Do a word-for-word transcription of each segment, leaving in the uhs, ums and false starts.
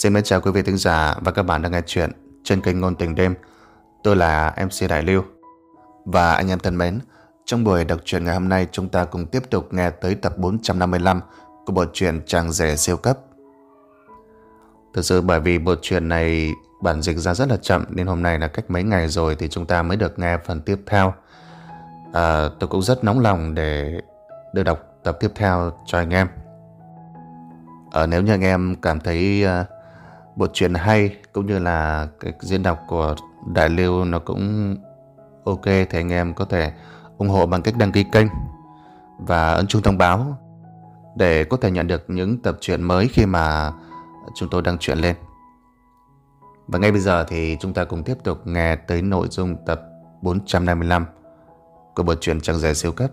Xin mến chào quý vị thính giả và các bạn đang nghe chuyện trên kênh Ngôn Tình Đêm. Tôi là em xê Đại Lưu. Và anh em thân mến, trong buổi đọc truyện ngày hôm nay, chúng ta cùng tiếp tục nghe tới tập bốn trăm năm mươi lăm của bộ truyện Chàng Rể Siêu Cấp. Thực sự bởi vì bộ truyện này bản dịch ra rất là chậm, nên hôm nay là cách mấy ngày rồi thì chúng ta mới được nghe phần tiếp theo. à, Tôi cũng rất nóng lòng để được đọc tập tiếp theo cho anh em. à, Nếu như anh em cảm thấy uh, bộ truyện hay cũng như là cái diễn đọc của Đại Lưu nó cũng ok thì anh em có thể ủng hộ bằng cách đăng ký kênh và ấn chuông thông báo để có thể nhận được những tập truyện mới khi mà chúng tôi đăng truyện lên. Và ngay bây giờ thì chúng ta cùng tiếp tục nghe tới nội dung tập bốn trăm năm mươi lăm của bộ truyện Chàng Rể Siêu Cấp.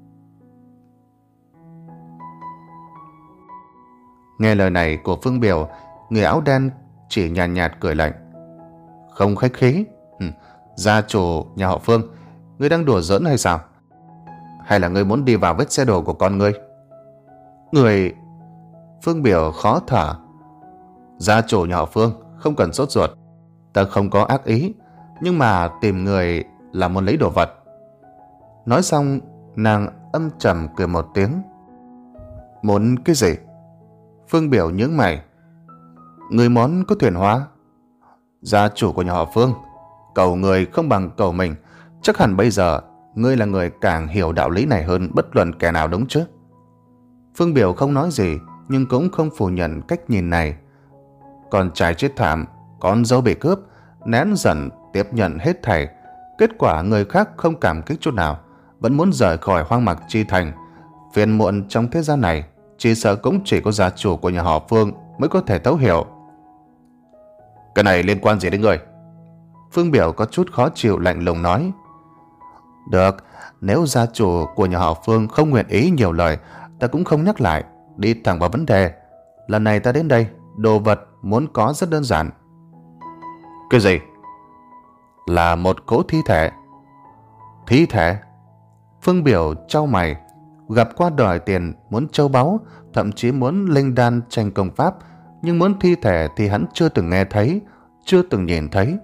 Nghe lời này của Phương Biểu, người áo đen chỉ nhàn nhạt, nhạt cười lạnh. Không khách khí. ừ, Gia chủ nhà họ Phương, ngươi đang đùa giỡn hay sao? Hay là ngươi muốn đi vào vết xe đổ của con ngươi? Người... Phương Biểu khó thở. Gia chủ nhà họ Phương, không cần sốt ruột. Ta không có ác ý, nhưng mà tìm người là muốn lấy đồ vật. Nói xong, nàng âm trầm cười một tiếng. Muốn cái gì? Phương Biểu nhướng mày. Người muốn có thuyền hóa. Gia chủ của nhà họ Phương, cầu người không bằng cầu mình. Chắc hẳn bây giờ ngươi là người càng hiểu đạo lý này hơn bất luận kẻ nào, đúng chứ? Phương Biểu không nói gì, nhưng cũng không phủ nhận cách nhìn này. Con trai chết thảm, con dâu bị cướp, nén giận tiếp nhận hết thảy. Kết quả người khác không cảm kích chút nào, vẫn muốn rời khỏi hoang mạc chi thành. Phiền muộn trong thế gian này, chỉ sợ cũng chỉ có gia chủ của nhà họ Phương mới có thể thấu hiểu. Cái này liên quan gì đến người? Phương Biểu có chút khó chịu lạnh lùng nói. Được, nếu gia chủ của nhà họ Phương không nguyện ý nhiều lời, ta cũng không nhắc lại, đi thẳng vào vấn đề. Lần này ta đến đây, đồ vật muốn có rất đơn giản. Cái gì? Là một cỗ thi thể. Thi thể? Phương Biểu chau mày. Gặp qua đòi tiền, muốn châu báu, thậm chí muốn linh đan tranh công pháp, nhưng muốn thi thể thì hắn chưa từng nghe thấy, chưa từng nhìn thấy.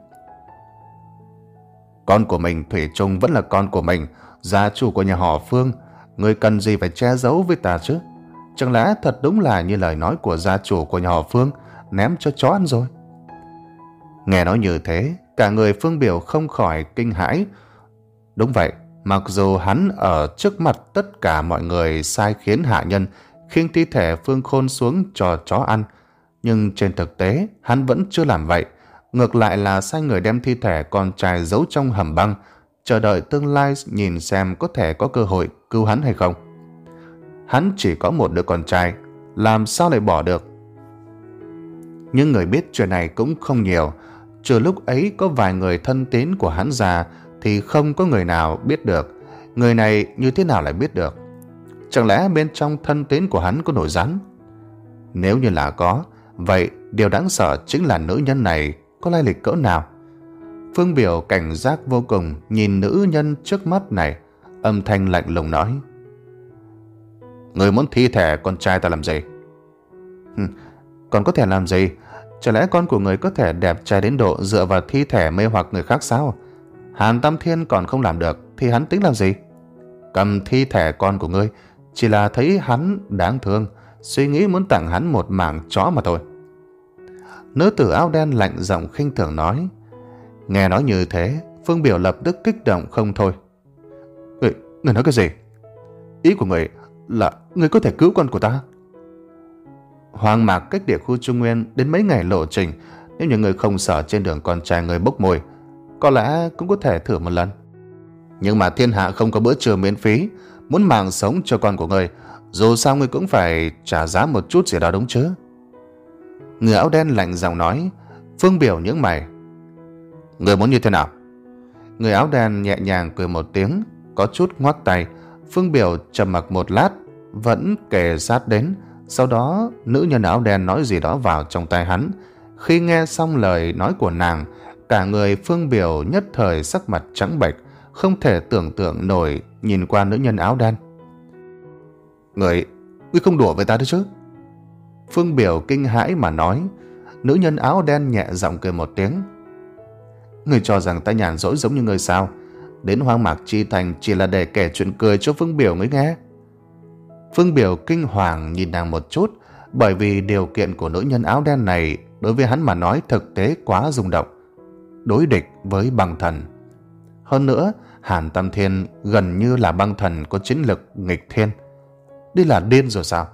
Con của mình thủy chung vẫn là con của mình, gia chủ của nhà họ Phương, người cần gì phải che giấu với ta chứ? Chẳng lẽ thật đúng là như lời nói của gia chủ của nhà họ Phương, ném cho chó ăn rồi? Nghe nói như thế, cả người Phương Biểu không khỏi kinh hãi. Đúng vậy, mặc dù hắn ở trước mặt tất cả mọi người sai khiến hạ nhân khiêng thi thể Phương Khôn xuống cho chó ăn, nhưng trên thực tế hắn vẫn chưa làm vậy. Ngược lại là sai người đem thi thể con trai giấu trong hầm băng, chờ đợi tương lai nhìn xem có thể có cơ hội cứu hắn hay không. Hắn chỉ có một đứa con trai, làm sao lại bỏ được? Nhưng người biết chuyện này cũng không nhiều. Trừ lúc ấy có vài người thân tín của hắn già thì không có người nào biết được. Người này như thế nào lại biết được? Chẳng lẽ bên trong thân tín của hắn có nổi rắn? Nếu như là có, vậy điều đáng sợ chính là nữ nhân này có lai lịch cỡ nào? Phương Biểu cảnh giác vô cùng nhìn nữ nhân trước mắt này, âm thanh lạnh lùng nói. Người muốn thi thể con trai ta làm gì? Còn có thể làm gì? Chả lẽ con của người có thể đẹp trai đến độ dựa vào thi thể mê hoặc người khác sao? Hàn Tam Thiên còn không làm được thì hắn tính làm gì? Cầm thi thể con của ngươi chỉ là thấy hắn đáng thương, suy nghĩ muốn tặng hắn một mảng chó mà thôi. Nữ tử áo đen lạnh giọng khinh thường nói. Nghe nói như thế, Phương Biểu lập tức kích động không thôi. Người, người nói cái gì? Ý của người là người có thể cứu con của ta? Hoang mạc cách địa khu Trung Nguyên đến mấy ngày lộ trình, nếu những người không sợ trên đường con trai người bốc mùi, có lẽ cũng có thể thử một lần. Nhưng mà thiên hạ không có bữa trưa miễn phí, muốn mạng sống cho con của người, dù sao người cũng phải trả giá một chút gì đó đúng chứ? Người áo đen lạnh giọng nói. Phương Biểu nhướng mày. Người muốn như thế nào? Người áo đen nhẹ nhàng cười một tiếng, có chút ngoắc tay. Phương Biểu trầm mặc một lát, vẫn kề sát đến. Sau đó nữ nhân áo đen nói gì đó vào trong tai hắn. Khi nghe xong lời nói của nàng, cả người Phương Biểu nhất thời sắc mặt trắng bệch, không thể tưởng tượng nổi nhìn qua nữ nhân áo đen. Người, ngươi không đùa với ta đấy chứ? Phương Biểu kinh hãi mà nói. Nữ nhân áo đen nhẹ giọng cười một tiếng. Ngươi cho rằng ta nhàn rỗi giống như ngươi sao? Đến Hoang Mạc Chi Thành chỉ là để kể chuyện cười cho Phương Biểu ngươi nghe. Phương Biểu kinh hoàng nhìn nàng một chút, bởi vì điều kiện của nữ nhân áo đen này đối với hắn mà nói thực tế quá rung động. Đối địch với băng thần. Hơn nữa, Hàn Tam Thiên gần như là băng thần có chiến lực nghịch thiên. Đây là điên rồi sao?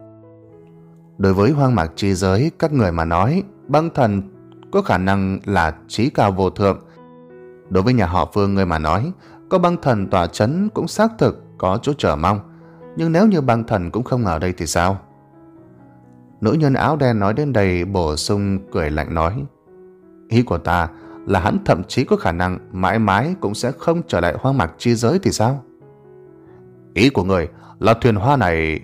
Đối với hoang mạc chi giới, các người mà nói, băng thần có khả năng là trí cao vô thượng. Đối với nhà họ Phương người mà nói, có băng thần tỏa chấn cũng xác thực có chỗ chờ mong. Nhưng nếu như băng thần cũng không ở đây thì sao? Nữ nhân áo đen nói đến đây bổ sung cười lạnh nói. Ý của ta là hắn thậm chí có khả năng mãi mãi cũng sẽ không trở lại hoang mạc chi giới thì sao? Ý của người là thuyền hoa này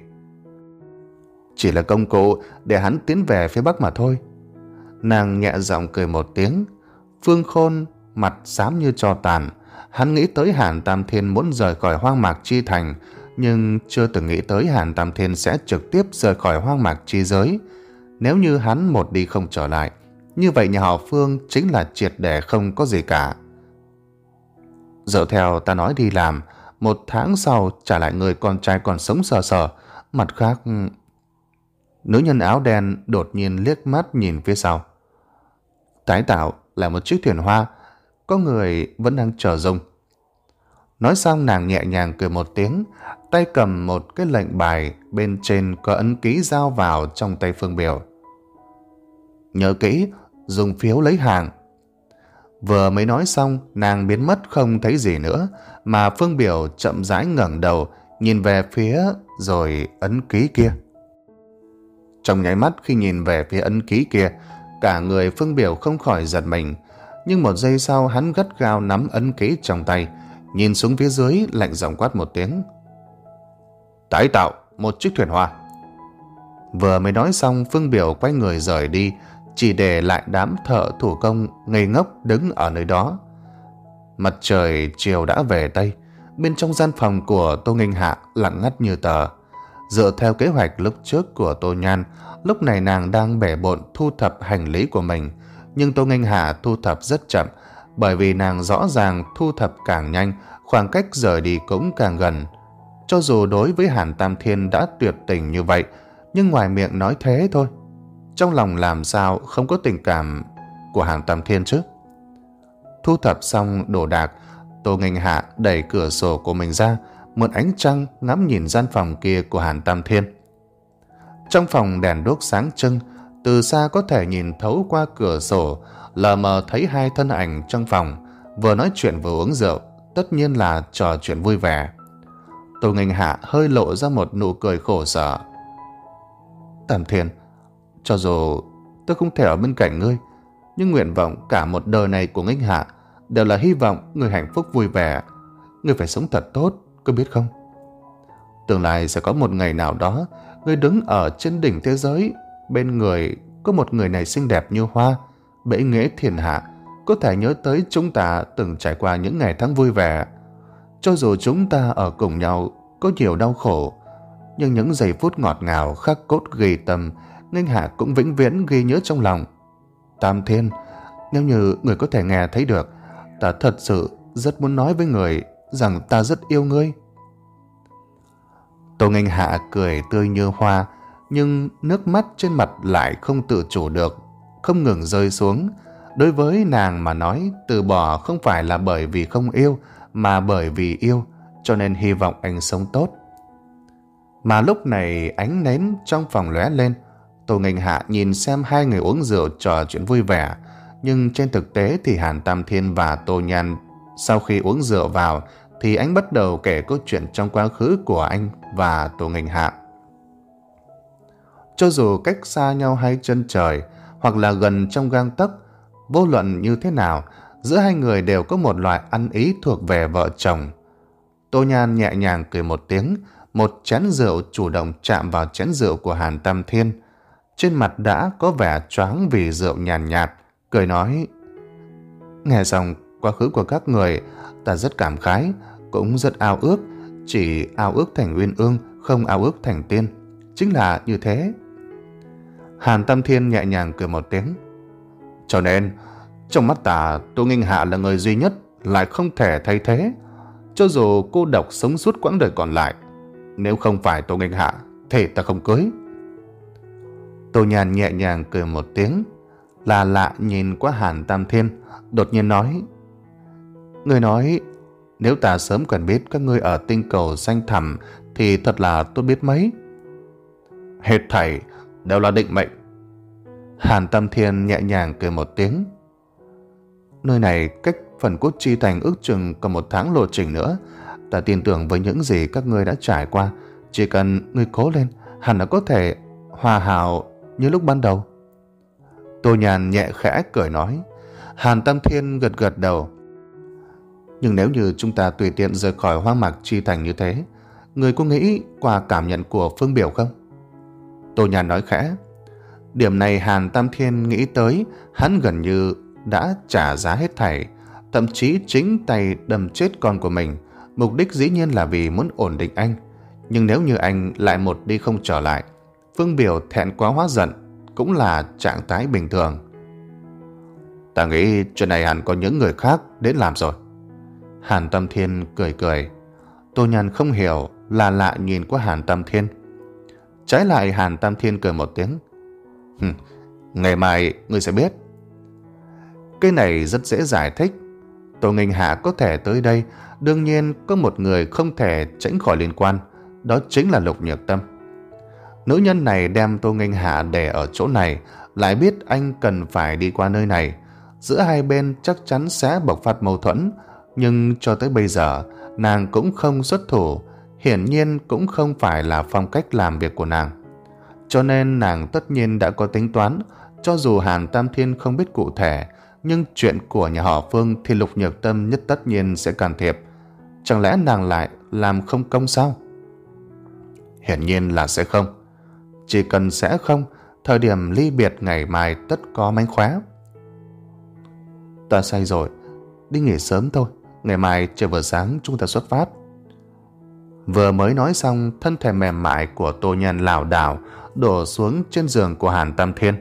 chỉ là công cụ để hắn tiến về phía bắc mà thôi. Nàng nhẹ giọng cười một tiếng. Phương Khôn mặt xám như tro tàn. Hắn nghĩ tới Hàn Tam Thiên muốn rời khỏi hoang mạc chi thành, nhưng chưa từng nghĩ tới Hàn Tam Thiên sẽ trực tiếp rời khỏi hoang mạc chi giới. Nếu như hắn một đi không trở lại, như vậy nhà họ Phương chính là triệt để không có gì cả. Dựa theo ta nói đi làm, một tháng sau trả lại người con trai còn sống sờ sờ. Mặt khác... Nữ nhân áo đen đột nhiên liếc mắt nhìn phía sau. Tái tạo là một chiếc thuyền hoa, có người vẫn đang chờ Dung. Nói xong nàng nhẹ nhàng cười một tiếng, tay cầm một cái lệnh bài, bên trên có ấn ký giao vào trong tay Phương Biểu. Nhớ kỹ, dùng phiếu lấy hàng. Vừa mới nói xong, nàng biến mất không thấy gì nữa, mà Phương Biểu chậm rãi ngẩng đầu, nhìn về phía rồi ấn ký kia. Trong nháy mắt khi nhìn về phía ấn ký kia, cả người Phương Biểu không khỏi giật mình, nhưng một giây sau hắn gắt gao nắm ấn ký trong tay, nhìn xuống phía dưới lạnh giọng quát một tiếng. Tái tạo một chiếc thuyền hoa. Vừa mới nói xong, Phương Biểu quay người rời đi, chỉ để lại đám thợ thủ công ngây ngốc đứng ở nơi đó. Mặt trời chiều đã về Tây, bên trong gian phòng của Tô Nghênh Hạ lặng ngắt như tờ. Dựa theo kế hoạch lúc trước của Tô Nhan, lúc này nàng đang bể bộn thu thập hành lý của mình, nhưng Tô Nghênh Hạ thu thập rất chậm, bởi vì nàng rõ ràng thu thập càng nhanh, khoảng cách rời đi cũng càng gần. Cho dù đối với Hàn Tam Thiên đã tuyệt tình như vậy, nhưng ngoài miệng nói thế thôi, trong lòng làm sao không có tình cảm của Hàn Tam Thiên chứ? Thu thập xong đồ đạc, Tô Nghênh Hạ đẩy cửa sổ của mình ra, mượn ánh trăng ngắm nhìn gian phòng kia của Hàn Tam Thiên. Trong phòng đèn đuốc sáng trưng, từ xa có thể nhìn thấu qua cửa sổ, lờ mờ thấy hai thân ảnh trong phòng, vừa nói chuyện vừa uống rượu, tất nhiên là trò chuyện vui vẻ. Tô Nghênh Hạ hơi lộ ra một nụ cười khổ sở. Tam Thiên, cho dù tôi không thể ở bên cạnh ngươi, nhưng nguyện vọng cả một đời này của Nghênh Hạ đều là hy vọng ngươi hạnh phúc vui vẻ. Ngươi phải sống thật tốt, có biết không? Tương lai sẽ có một ngày nào đó, ngươi đứng ở trên đỉnh thế giới, bên người có một người này xinh đẹp như hoa, bệ nghệ thiên hạ, có thể nhớ tới chúng ta từng trải qua những ngày tháng vui vẻ. Cho dù chúng ta ở cùng nhau có nhiều đau khổ, nhưng những giây phút ngọt ngào khắc cốt ghi tâm, Nghênh Hạ cũng vĩnh viễn ghi nhớ trong lòng. Tam Thiên, nếu như người có thể nghe thấy được, ta thật sự rất muốn nói với người rằng ta rất yêu ngươi. Tô Nghênh Hạ cười tươi như hoa, nhưng nước mắt trên mặt lại không tự chủ được, không ngừng rơi xuống. Đối với nàng mà nói, từ bỏ không phải là bởi vì không yêu, mà bởi vì yêu, cho nên hy vọng anh sống tốt. Mà lúc này ánh nến trong phòng lóe lên, Tô Nghênh Hạ nhìn xem hai người uống rượu trò chuyện vui vẻ, nhưng trên thực tế thì Hàn Tam Thiên và Tô Nhan sau khi uống rượu vào thì anh bắt đầu kể câu chuyện trong quá khứ của anh và Tô Nghênh Hạ. Cho dù cách xa nhau hay chân trời, hoặc là gần trong gang tấc, vô luận như thế nào, giữa hai người đều có một loại ăn ý thuộc về vợ chồng. Tô Nhan nhẹ nhàng cười một tiếng, một chén rượu chủ động chạm vào chén rượu của Hàn Tam Thiên. Trên mặt đã có vẻ choáng vì rượu nhàn nhạt, nhạt, cười nói: Nghe xong quá khứ của các người, ta rất cảm khái, cũng rất ao ước, chỉ ao ước thành uyên ương, không ao ước thành tiên. Chính là như thế. Hàn Tam Thiên nhẹ nhàng cười một tiếng. Cho nên, trong mắt ta, Tô Nghênh Hạ là người duy nhất, lại không thể thay thế. Cho dù cô độc sống suốt quãng đời còn lại, nếu không phải Tô Nghênh Hạ, thì ta không cưới. Tô Nhàn nhẹ nhàng cười một tiếng, là lạ nhìn qua Hàn Tam Thiên, đột nhiên nói: Người nói, nếu ta sớm quen biết các ngươi ở tinh cầu xanh thẳm thì thật là tốt biết mấy. Hết thảy đều là định mệnh. Hàn Tam Thiên nhẹ nhàng cười một tiếng. Nơi này cách Phần Cốt Chi Thành ước chừng còn một tháng lộ trình nữa. Ta tin tưởng với những gì các ngươi đã trải qua, chỉ cần ngươi cố lên, hẳn là có thể hòa hảo như lúc ban đầu. Tô Nhàn nhẹ khẽ cười nói. Hàn Tam Thiên gật gật đầu. Nhưng nếu như chúng ta tùy tiện rời khỏi hoang mạc Chi Thành như thế, người có nghĩ qua cảm nhận của Phương Biểu không? Tô Nhàn nói khẽ. Điểm này Hàn Tam Thiên nghĩ tới, hắn gần như đã trả giá hết thảy, thậm chí chính tay đâm chết con của mình. Mục đích dĩ nhiên là vì muốn ổn định anh. Nhưng nếu như anh lại một đi không trở lại, Phương Biểu thẹn quá hóa giận cũng là trạng thái bình thường. Ta nghĩ chuyện này hẳn có những người khác đến làm rồi. Hàn Tam Thiên cười cười. Tô Nhàn không hiểu, là lạ nhìn qua Hàn Tam Thiên. Trái lại Hàn Tam Thiên cười một tiếng. Ngày mai ngươi sẽ biết. Cái này rất dễ giải thích. Tô Nghênh Hạ có thể tới đây, đương nhiên có một người không thể tránh khỏi liên quan, đó chính là Lục Nhược Tâm. Nữ nhân này đem Tô Nghênh Hạ để ở chỗ này, lại biết anh cần phải đi qua nơi này. Giữa hai bên chắc chắn sẽ bộc phát mâu thuẫn, nhưng cho tới bây giờ nàng cũng không xuất thủ, hiển nhiên cũng không phải là phong cách làm việc của nàng. Cho nên nàng tất nhiên đã có tính toán, cho dù Hàn Tam Thiên không biết cụ thể, nhưng chuyện của nhà họ Phương thì Lục Nhược Tâm nhất tất nhiên sẽ can thiệp. Chẳng lẽ nàng lại làm không công sao? Hiển nhiên là sẽ không. Chỉ cần sẽ không, thời điểm ly biệt ngày mai tất có mánh khóe. Ta say rồi, đi nghỉ sớm thôi, ngày mai trời vừa sáng chúng ta xuất phát. Vừa mới nói xong, thân thể mềm mại của Tô Nhàn lảo đảo đổ xuống trên giường của Hàn Tam Thiên.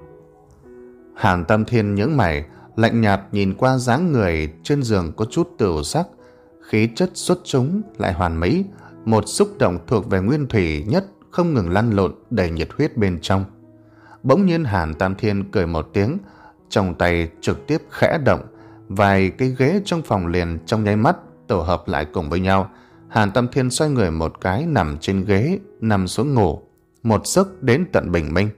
Hàn Tam Thiên nhướng mày, lạnh nhạt nhìn qua dáng người trên giường có chút tửu sắc, khí chất xuất chúng lại hoàn mỹ, một xúc động thuộc về nguyên thủy nhất không ngừng lăn lộn đầy nhiệt huyết bên trong. Bỗng nhiên Hàn Tam Thiên cười một tiếng, trong tay trực tiếp khẽ động, vài cái ghế trong phòng liền trong nháy mắt tổ hợp lại cùng với nhau. Hàn Tam Thiên xoay người một cái nằm trên ghế, nằm xuống ngủ, một giấc đến tận bình minh.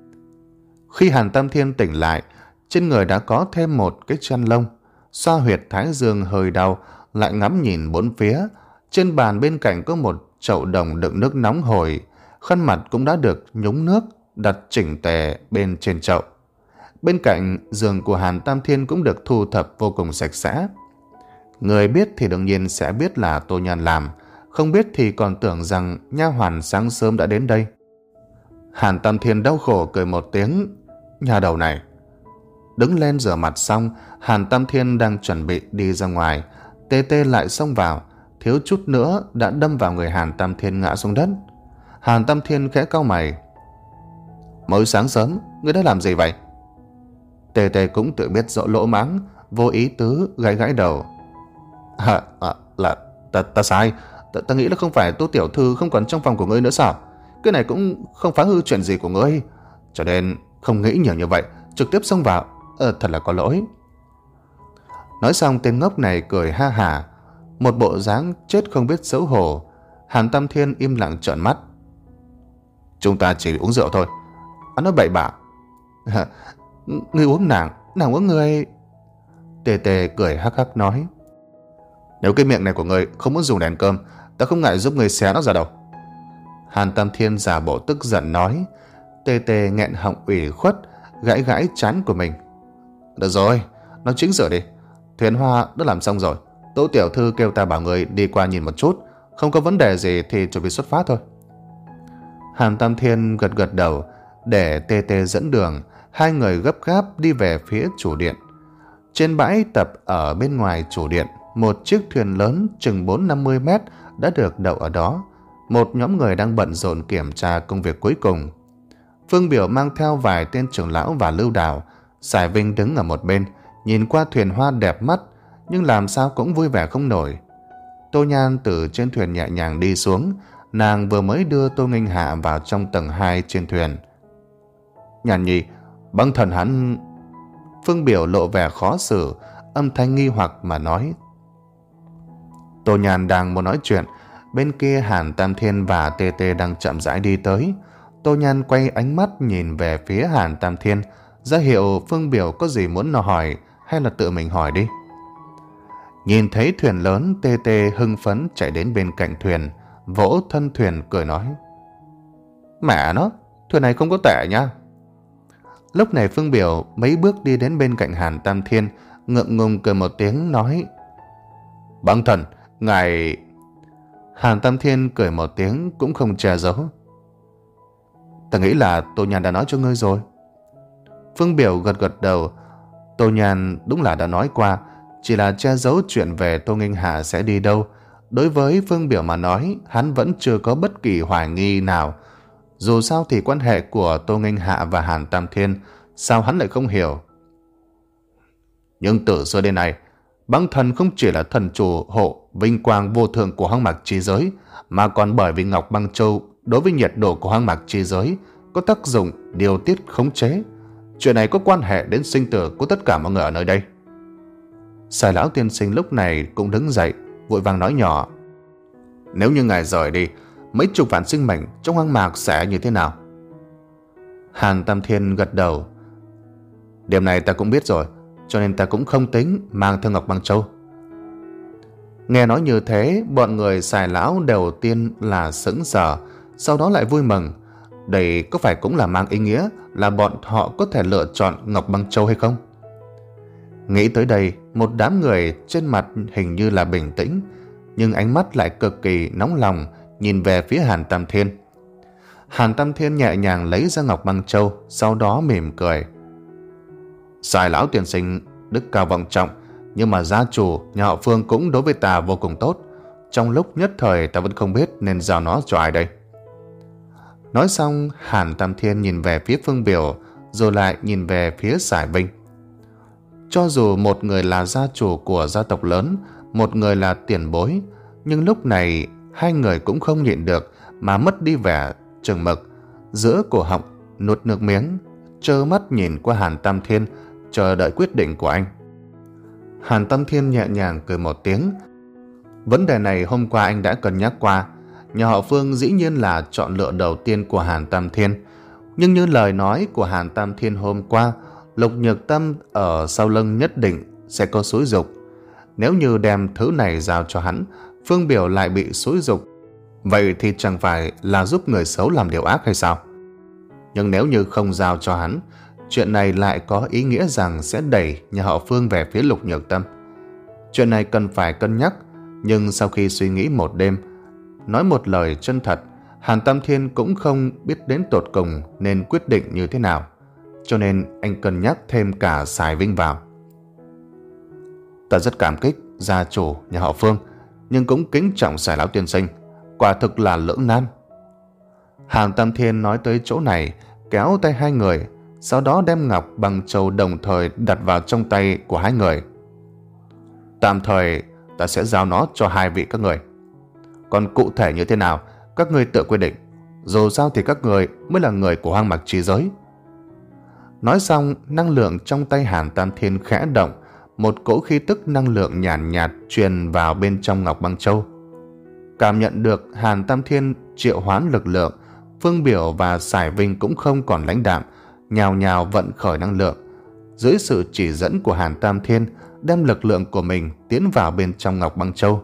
Khi Hàn Tam Thiên tỉnh lại, trên người đã có thêm một cái chăn lông, xoa huyệt thái dương hơi đau, lại ngắm nhìn bốn phía. Trên bàn bên cạnh có một chậu đồng đựng nước nóng hổi, khăn mặt cũng đã được nhúng nước, đặt chỉnh tề bên trên chậu. Bên cạnh giường của Hàn Tam Thiên cũng được thu thập vô cùng sạch sẽ. Người biết thì đương nhiên sẽ biết là Tô Nhàn làm, không biết thì còn tưởng rằng nha hoàn sáng sớm đã đến đây. Hàn Tam Thiên đau khổ cười một tiếng. Nhà đầu này. Đứng lên rửa mặt xong, Hàn Tam Thiên đang chuẩn bị đi ra ngoài, Tê Tê lại xông vào, thiếu chút nữa đã đâm vào người Hàn Tam Thiên ngã xuống đất. Hàn Tam Thiên khẽ cau mày. Mới sáng sớm, ngươi đã làm gì vậy? Tê Tê cũng tự biết dỗ lỗ mãng, vô ý tứ gãi gãi đầu. À, à, là ta, ta sai, ta, ta nghĩ là không phải Tô tiểu thư không còn trong phòng của ngươi nữa sao? Cái này cũng không phá hư chuyện gì của ngươi, cho nên không nghĩ nhiều như vậy, trực tiếp xông vào. Ờ, thật là có lỗi. Nói xong tên ngốc này cười ha hả, một bộ dáng chết không biết xấu hổ. Hàn Tam Thiên im lặng trợn mắt. Chúng ta chỉ uống rượu thôi. Hắn nói bậy bạ. Ngươi uống nàng, nàng uống ngươi. Tê Tê cười hắc hắc nói. Nếu cái miệng này của ngươi không muốn dùng đèn cơm, ta không ngại giúp ngươi xé nó ra đâu. Hàn Tam Thiên giả bộ tức giận nói. Tê Tê nghẹn họng ủy khuất, gãi gãi trán của mình. Được rồi, nói chính sự đi. Thuyền hoa đã làm xong rồi, Tô tiểu thư kêu ta bảo người đi qua nhìn một chút, không có vấn đề gì thì chuẩn bị xuất phát thôi. Hàn Tam Thiên gật gật đầu, để Tê Tê dẫn đường. Hai người gấp gáp đi về phía chủ điện. Trên bãi tập ở bên ngoài chủ điện, một chiếc thuyền lớn chừng bốn năm mươi mét đã được đậu ở đó. Một nhóm người đang bận rộn kiểm tra công việc cuối cùng. Phương Biểu mang theo vài tên trưởng lão và Lưu Đào. Sải Vinh đứng ở một bên, nhìn qua thuyền hoa đẹp mắt, nhưng làm sao cũng vui vẻ không nổi. Tô Nhan từ trên thuyền nhẹ nhàng đi xuống, nàng vừa mới đưa Tô Nghênh Hạ vào trong tầng hai trên thuyền. Nhàn Nhi, băng thần hắn... Phương Biểu lộ vẻ khó xử, âm thanh nghi hoặc mà nói. Tô Nhan đang muốn nói chuyện, bên kia Hàn Tam Thiên và Tê Tê đang chậm rãi đi tới. Tô Nhan quay ánh mắt nhìn về phía Hàn Tam Thiên, ra hiệu Phương Biểu có gì muốn nó hỏi hay là tự mình hỏi đi. Nhìn thấy thuyền lớn, Tê Tê hưng phấn chạy đến bên cạnh thuyền, vỗ thân thuyền cười nói. Mẹ nó, thuyền này không có tệ nha. Lúc này Phương Biểu mấy bước đi đến bên cạnh Hàn Tam Thiên, ngượng ngùng cười một tiếng nói. Băng thần, ngài... Hàn Tam Thiên cười một tiếng cũng không che giấu. Ta nghĩ là Tô Nhan đã nói cho ngươi rồi. Phương Biểu gật gật đầu. Tô Nhan đúng là đã nói qua, chỉ là che giấu chuyện về Tô Nghênh Hạ sẽ đi đâu. Đối với Phương Biểu mà nói, hắn vẫn chưa có bất kỳ hoài nghi nào. Dù sao thì quan hệ của Tô Nghênh Hạ và Hàn Tam Thiên, sao hắn lại không hiểu. Nhưng từ xưa đến nay, băng thần không chỉ là thần chủ hộ vinh quang vô thượng của hoang mạc chi giới, mà còn bởi vì Ngọc Băng Châu đối với nhiệt độ của hoang mạc chi giới có tác dụng điều tiết khống chế. Chuyện này có quan hệ đến sinh tử của tất cả mọi người ở nơi đây. Sài lão tiên sinh lúc này cũng đứng dậy, vội vàng nói nhỏ. Nếu như ngài rời đi, mấy chục vạn sinh mệnh trong hoang mạc sẽ như thế nào? Hàn Tam Thiên gật đầu. Điểm này ta cũng biết rồi, cho nên ta cũng không tính mang theo Ngọc Băng Châu. Nghe nói như thế, bọn người Sài lão đầu tiên là sững sờ, sau đó lại vui mừng. Đây có phải cũng là mang ý nghĩa là bọn họ có thể lựa chọn Ngọc Băng Châu hay không? Nghĩ tới đây, một đám người trên mặt hình như là bình tĩnh, nhưng ánh mắt lại cực kỳ nóng lòng nhìn về phía Hàn Tam Thiên. Hàn Tam Thiên nhẹ nhàng lấy ra Ngọc Băng Châu, sau đó mỉm cười. Sài lão tiên sinh đức cao vọng trọng, nhưng mà gia chủ nhà họ Phương cũng đối với ta vô cùng tốt. Trong lúc nhất thời ta vẫn không biết nên giao nó cho ai đây. Nói xong, Hàn Tam Thiên nhìn về phía Phương Biểu, rồi lại nhìn về phía Sải Vinh. Cho dù một người là gia chủ của gia tộc lớn, một người là tiền bối, nhưng lúc này hai người cũng không nhịn được mà mất đi vẻ chừng mực, giữa cổ họng nuốt nước miếng, trơ mắt nhìn qua Hàn Tam Thiên, chờ đợi quyết định của anh. Hàn Tam Thiên nhẹ nhàng cười một tiếng. Vấn đề này hôm qua anh đã cân nhắc qua. Nhà họ Phương dĩ nhiên là chọn lựa đầu tiên của Hàn Tam Thiên, nhưng như lời nói của Hàn Tam Thiên hôm qua, Lục Nhược Tâm ở sau lưng nhất định sẽ có xúi giục. Nếu như đem thứ này giao cho hắn, Phương Biểu lại bị xúi giục, vậy thì chẳng phải là giúp người xấu làm điều ác hay sao? Nhưng nếu như không giao cho hắn, chuyện này lại có ý nghĩa rằng sẽ đẩy nhà họ Phương về phía Lục Nhược Tâm. Chuyện này cần phải cân nhắc, nhưng sau khi suy nghĩ một đêm, nói một lời chân thật, Hàn Tam Thiên cũng không biết đến tột cùng nên quyết định như thế nào, cho nên anh cân nhắc thêm cả Sài Vinh vào. Ta rất cảm kích gia chủ nhà họ Phương, nhưng cũng kính trọng Sài lão tiên sinh, quả thực là lưỡng nan. Hàn Tam Thiên nói tới chỗ này, kéo tay hai người, sau đó đem Ngọc Băng Châu đồng thời đặt vào trong tay của hai người. Tạm thời ta sẽ giao nó cho hai vị các người, còn cụ thể như thế nào các người tự quyết định, dù sao thì các người mới là người của hoang mạc chi giới. Nói xong, năng lượng trong tay Hàn Tam Thiên khẽ động, một cỗ khí tức năng lượng nhàn nhạt, nhạt truyền vào bên trong Ngọc Băng Châu. Cảm nhận được Hàn Tam Thiên triệu hoán lực lượng, Phương Biểu và Sải Vinh cũng không còn lãnh đạm, nhào nhào vận khởi năng lượng. Dưới sự chỉ dẫn của Hàn Tam Thiên, đem lực lượng của mình tiến vào bên trong Ngọc Băng Châu.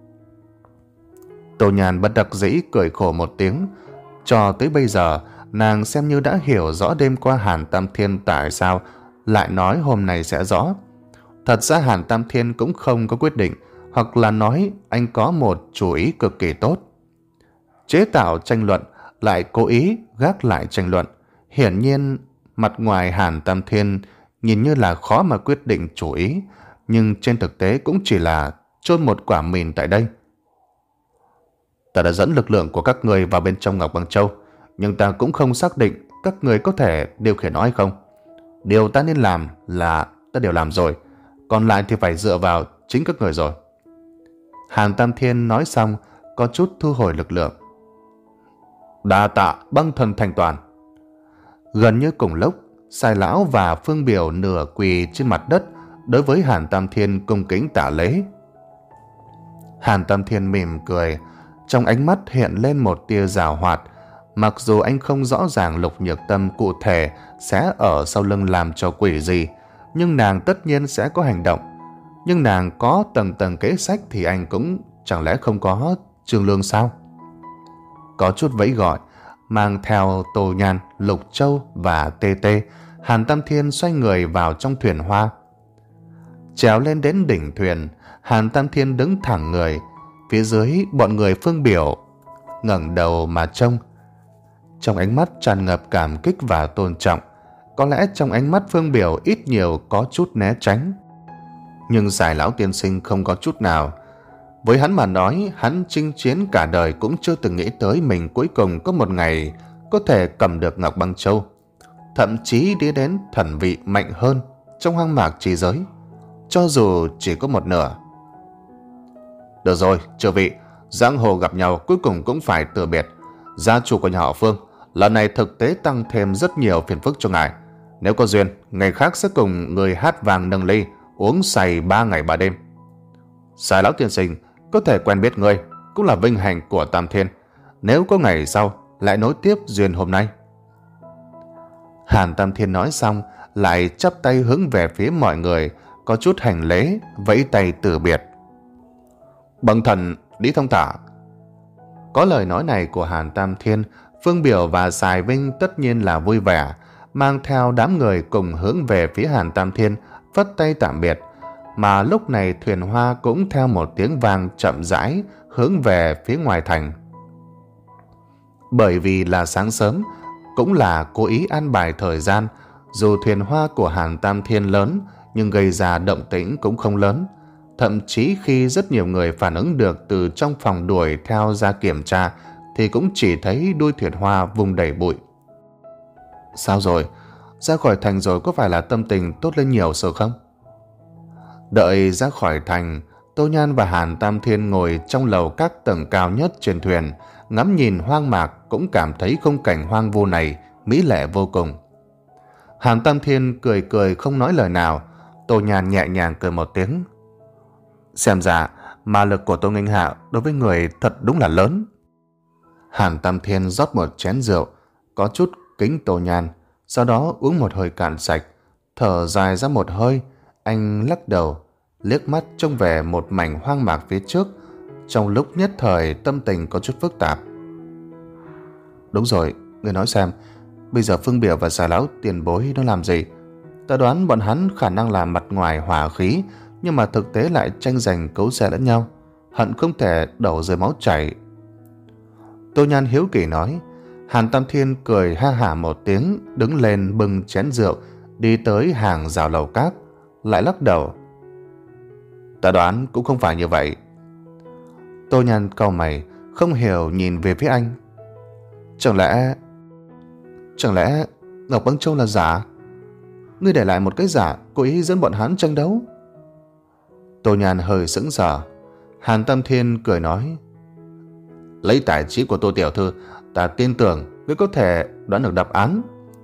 Tô Nhan bất đắc dĩ cười khổ một tiếng. Cho tới bây giờ, nàng xem như đã hiểu rõ đêm qua Hàn Tam Thiên tại sao lại nói hôm nay sẽ rõ. Thật ra Hàn Tam Thiên cũng không có quyết định, hoặc là nói anh có một chủ ý cực kỳ tốt. Chế tạo tranh luận, lại cố ý gác lại tranh luận. Hiển nhiên, mặt ngoài Hàn Tam Thiên nhìn như là khó mà quyết định chủ ý, nhưng trên thực tế cũng chỉ là chôn một quả mìn tại đây. Ta đã dẫn lực lượng của các người vào bên trong Ngọc Băng Châu, nhưng ta cũng không xác định các người có thể điều khiển nó hay không? Điều ta nên làm là ta đều làm rồi, còn lại thì phải dựa vào chính các người rồi. Hàn Tam Thiên nói xong có chút thu hồi lực lượng. Đa tạ băng thần thành toàn. Gần như cùng lúc, Sai Lão và Phương Biểu nửa quỳ trên mặt đất đối với Hàn Tam Thiên cung kính tạ lễ. Hàn Tam Thiên mỉm cười, trong ánh mắt hiện lên một tia giảo hoạt. Mặc dù anh không rõ ràng Lục Nhược Tâm cụ thể sẽ ở sau lưng làm cho quỷ gì, nhưng nàng tất nhiên sẽ có hành động. Nhưng nàng có tầng tầng kế sách thì anh cũng chẳng lẽ không có Trương Lương sao? Có chút vẫy gọi, mang theo Tô Nhan, Lục Châu và Tê Tê, Hàn Tam Thiên xoay người vào trong thuyền hoa. Trèo lên đến đỉnh thuyền, Hàn Tam Thiên đứng thẳng người, phía dưới bọn người Phương Biểu ngẩng đầu mà trông. Trong ánh mắt tràn ngập cảm kích và tôn trọng, có lẽ trong ánh mắt Phương Biểu ít nhiều có chút né tránh. Nhưng Giải Lão tiên sinh không có chút nào. Với hắn mà nói, hắn chinh chiến cả đời cũng chưa từng nghĩ tới mình cuối cùng có một ngày có thể cầm được Ngọc Băng Châu, thậm chí đi đến thần vị mạnh hơn trong hoang mạc chi giới, cho dù chỉ có một nửa. Được rồi, chư vị, giang hồ gặp nhau cuối cùng cũng phải từ biệt. Gia chủ của nhà họ Phương lần này thực tế tăng thêm rất nhiều phiền phức cho ngài. Nếu có duyên, ngày khác sẽ cùng người hát vàng nâng ly, uống say ba ngày ba đêm. Sai Lão tiên sinh, có thể quen biết ngươi cũng là vinh hạnh của Tam Thiên. Nếu có ngày sau lại nối tiếp duyên hôm nay. Hàn Tam Thiên nói xong lại chắp tay hướng về phía mọi người, có chút hành lễ, vẫy tay từ biệt. Bần thần đi thông thả. Có lời nói này của Hàn Tam Thiên, Phương Biểu và Sài Vinh tất nhiên là vui vẻ, mang theo đám người cùng hướng về phía Hàn Tam Thiên, phất tay tạm biệt. Mà lúc này thuyền hoa cũng theo một tiếng vang chậm rãi hướng về phía ngoài thành. Bởi vì là sáng sớm, cũng là cố ý an bài thời gian, dù thuyền hoa của Hàn Tam Thiên lớn nhưng gây ra động tĩnh cũng không lớn. Thậm chí khi rất nhiều người phản ứng được từ trong phòng đuổi theo ra kiểm tra thì cũng chỉ thấy đuôi thuyền hoa vùng đầy bụi. Sao rồi? Ra khỏi thành rồi có phải là tâm tình tốt lên nhiều rồi không? Đợi ra khỏi thành, Tô Nhan và Hàn Tam Thiên ngồi trong lầu các tầng cao nhất trên thuyền, ngắm nhìn hoang mạc cũng cảm thấy khung cảnh hoang vu này mỹ lệ vô cùng. Hàn Tam Thiên cười cười không nói lời nào. Tô Nhan nhẹ nhàng cười một tiếng. Xem ra ma lực của Tô Nghênh Hạo đối với người thật đúng là lớn. Hàn Tam Thiên rót một chén rượu, có chút kính Tô Nhan, sau đó uống một hơi cạn sạch, thở dài ra một hơi. Anh lắc đầu, liếc mắt trông về một mảnh hoang mạc phía trước, trong lúc nhất thời tâm tình có chút phức tạp. Đúng rồi, người nói xem, bây giờ Phương Biểu và Xà Lão tiền bối nó làm gì? Ta đoán bọn hắn khả năng là mặt ngoài hòa khí, nhưng mà thực tế lại tranh giành cấu xé lẫn nhau, hận không thể đổ rơi máu chảy. Tô Nhan hiếu kỳ nói. Hàn Tam Thiên cười ha hả một tiếng, đứng lên bưng chén rượu, đi tới hàng rào lầu các, lại lắc đầu. Ta đoán cũng không phải như vậy. Tô Nhan cau mày, không hiểu nhìn về phía anh. Chẳng lẽ... Chẳng lẽ Ngọc Băng Châu là giả? Ngươi để lại một cái giả, cố ý dẫn bọn hắn tranh đấu. Tô Nhan hơi sững sờ. Hàn Tam Thiên cười nói. Lấy tài trí của Tô tiểu thư, ta tin tưởng ngươi có thể đoán được đáp án.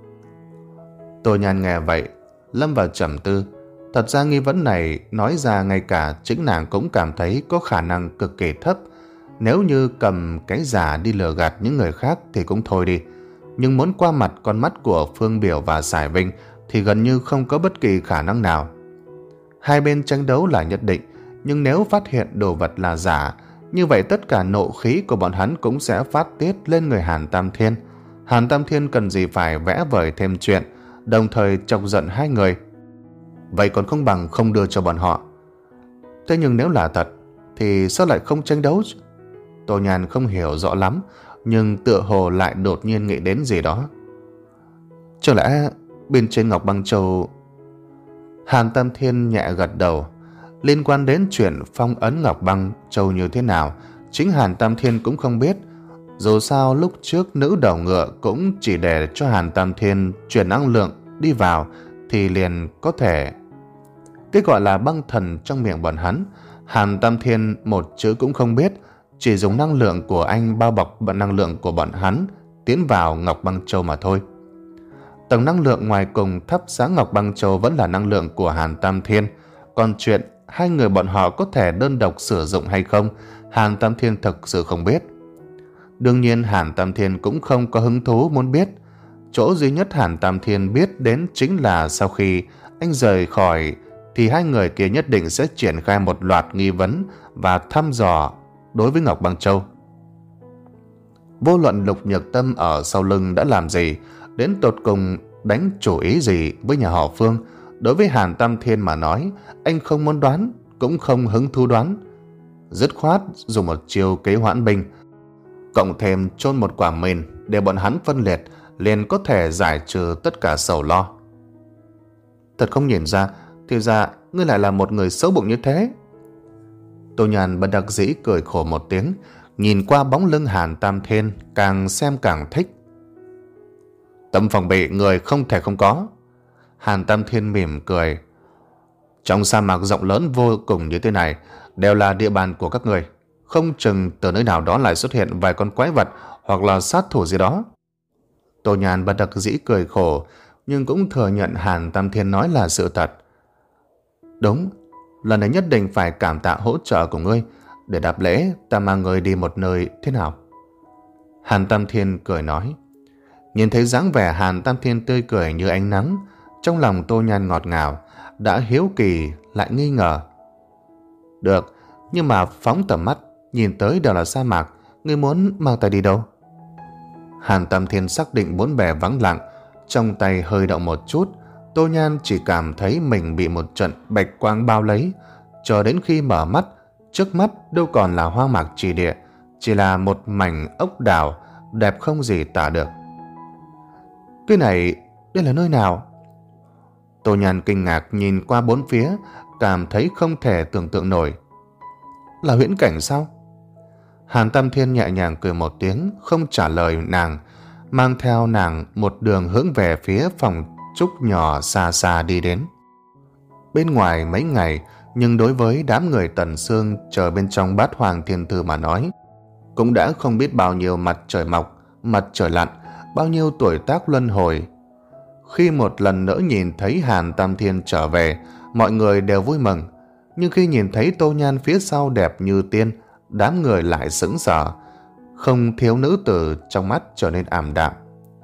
Tô Nhan nghe vậy, lâm vào trầm tư. Thật ra nghi vấn này nói ra ngay cả chính nàng cũng cảm thấy có khả năng cực kỳ thấp. Nếu như cầm cái giả đi lừa gạt những người khác thì cũng thôi đi, nhưng muốn qua mặt con mắt của Phương Biểu và Sải Vinh thì gần như không có bất kỳ khả năng nào. Hai bên tranh đấu là nhất định, nhưng nếu phát hiện đồ vật là giả, như vậy tất cả nộ khí của bọn hắn cũng sẽ phát tiết lên người Hàn Tam Thiên. Hàn Tam Thiên cần gì phải vẽ vời thêm chuyện, đồng thời chọc giận hai người. Vậy còn không bằng không đưa cho bọn họ. Thế nhưng nếu là thật thì sao lại không tranh đấu? Tô Nhan không hiểu rõ lắm, nhưng tựa hồ lại đột nhiên nghĩ đến gì đó. Chẳng lẽ bên trên Ngọc Băng Châu... Hàn Tam Thiên nhẹ gật đầu. Liên quan đến chuyện phong ấn Ngọc Băng Châu như thế nào, chính Hàn Tam Thiên cũng không biết. Dù sao lúc trước nữ đầu ngựa cũng chỉ để cho Hàn Tam Thiên truyền năng lượng đi vào thì liền có thể. Cái gọi là băng thần trong miệng bọn hắn, Hàn Tam Thiên một chữ cũng không biết, chỉ dùng năng lượng của anh bao bọc năng lượng của bọn hắn tiến vào Ngọc Băng Châu mà thôi. Tầng năng lượng ngoài cùng thắp sáng Ngọc Băng Châu vẫn là năng lượng của Hàn Tam Thiên, còn chuyện hai người bọn họ có thể đơn độc sử dụng hay không, Hàn Tam Thiên thực sự không biết. Đương nhiên Hàn Tam Thiên cũng không có hứng thú muốn biết. Chỗ duy nhất Hàn Tam Thiên biết đến chính là sau khi anh rời khỏi thì hai người kia nhất định sẽ triển khai một loạt nghi vấn và thăm dò đối với Ngọc Băng Châu. Vô luận Lục Nhược Tâm ở sau lưng đã làm gì, đến tột cùng đánh chủ ý gì với nhà họ Phương, đối với Hàn Tam Thiên mà nói, anh không muốn đoán, cũng không hứng thú đoán. Dứt khoát dùng một chiêu kế hoãn binh, cộng thêm chôn một quả mìn để bọn hắn phân liệt, liền có thể giải trừ tất cả sầu lo. Thật không nhìn ra, thì ra ngươi lại là một người xấu bụng như thế. Tô Nhàn bất đắc dĩ cười khổ một tiếng, nhìn qua bóng lưng Hàn Tam Thiên, càng xem càng thích. Tâm phòng bị người không thể không có. Hàn Tam Thiên mỉm cười. Trong sa mạc rộng lớn vô cùng như thế này, đều là địa bàn của các người. Không chừng từ nơi nào đó lại xuất hiện vài con quái vật hoặc là sát thủ gì đó. Tô Nhàn bất đắc dĩ cười khổ, nhưng cũng thừa nhận Hàn Tam Thiên nói là sự thật. Đúng, lần này nhất định phải cảm tạ hỗ trợ của ngươi. Để đáp lễ, ta mang ngươi đi một nơi thế nào? Hàn Tam Thiên cười nói. Nhìn thấy dáng vẻ Hàn Tam Thiên tươi cười như ánh nắng, trong lòng Tô Nhan ngọt ngào, đã hiếu kỳ lại nghi ngờ. Được, nhưng mà phóng tầm mắt, nhìn tới đều là sa mạc, ngươi muốn mang ta đi đâu? Hàn Tam Thiên xác định bốn bề vắng lặng, trong tay hơi động một chút, Tô Nhan chỉ cảm thấy mình bị một trận bạch quang bao lấy, cho đến khi mở mắt, trước mắt đâu còn là hoang mạc trì địa, chỉ là một mảnh ốc đảo đẹp không gì tả được. Cái này, đây là nơi nào? Tô Nhan kinh ngạc nhìn qua bốn phía, cảm thấy không thể tưởng tượng nổi. Là huyễn cảnh sao? Hàn Tam Thiên nhẹ nhàng cười một tiếng, không trả lời nàng, mang theo nàng một đường hướng về phía phòng trúc nhỏ xa xa đi đến. Bên ngoài mấy ngày, nhưng đối với đám người Tần Sương chờ bên trong Bát Hoàng Thiên Thư mà nói, cũng đã không biết bao nhiêu mặt trời mọc, mặt trời lặn, bao nhiêu tuổi tác luân hồi. Khi một lần nữa nhìn thấy Hàn Tam Thiên trở về, mọi người đều vui mừng, nhưng khi nhìn thấy Tô Nhan phía sau đẹp như tiên, đám người lại sững sờ, không thiếu nữ tử trong mắt trở nên ảm đạm.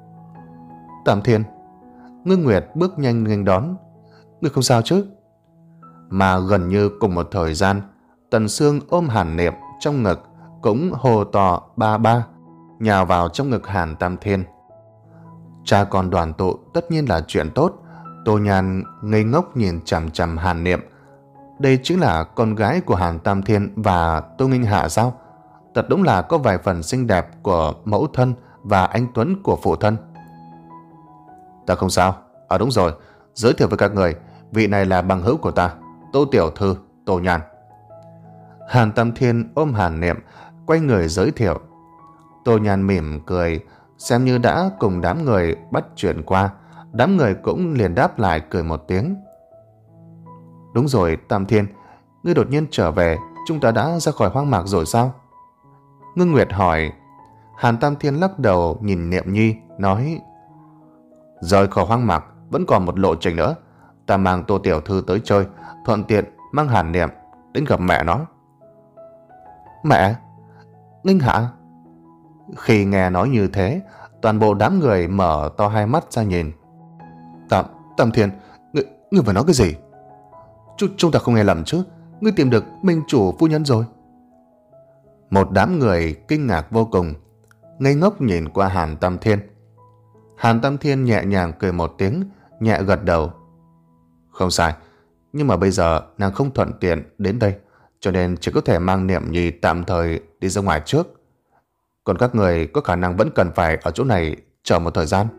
Tam Thiên, Ngưng Nguyệt bước nhanh nghênh đón. Ngươi không sao chứ? Mà gần như cùng một thời gian, Tần Sương ôm Hàn Niệm trong ngực, cũng hô to ba ba, nhào vào trong ngực Hàn Tam Thiên. Cha con đoàn tụ tất nhiên là chuyện tốt. Tô Nhan ngây ngốc nhìn chằm chằm Hàn Niệm. Đây chính là con gái của Hàn Tam Thiên và Tô Nghinh Hạ sao? Thật đúng là có vài phần xinh đẹp của mẫu thân và anh tuấn của phụ thân. Ta không sao. À đúng rồi, giới thiệu với các người, vị này là bằng hữu của ta, Tô Tiểu Thư, Tô Nhan. Hàn Tam Thiên ôm Hàn Niệm, quay người giới thiệu. Tô Nhan mỉm cười, xem như đã cùng đám người bắt chuyện qua. Đám người cũng liền đáp lại cười một tiếng. Đúng rồi Tam Thiên, ngươi đột nhiên trở về, chúng ta đã ra khỏi hoang mạc rồi sao? Ngưng Nguyệt hỏi. Hàn Tam Thiên lắc đầu nhìn Niệm Nhi, nói: rời khỏi hoang mạc vẫn còn một lộ trình nữa. Ta mang Tô Tiểu Thư tới chơi, thuận tiện mang Hàn Niệm đến gặp mẹ nó. Mẹ? Nghinh Hạ? Khi nghe nói như thế, toàn bộ đám người mở to hai mắt ra nhìn. Tam, Tam Thiên, ngươi, ngươi vừa nói cái gì? Ch chúng ta không nghe lầm chứ? Ngươi tìm được minh chủ phu nhân rồi? Một đám người kinh ngạc vô cùng, ngây ngốc nhìn qua Hàn Tam Thiên. Hàn Tam Thiên nhẹ nhàng cười một tiếng, nhẹ gật đầu. Không sai, nhưng mà bây giờ nàng không thuận tiện đến đây, cho nên chỉ có thể mang Niệm Nhi tạm thời đi ra ngoài trước. Còn các người có khả năng vẫn cần phải ở chỗ này chờ một thời gian.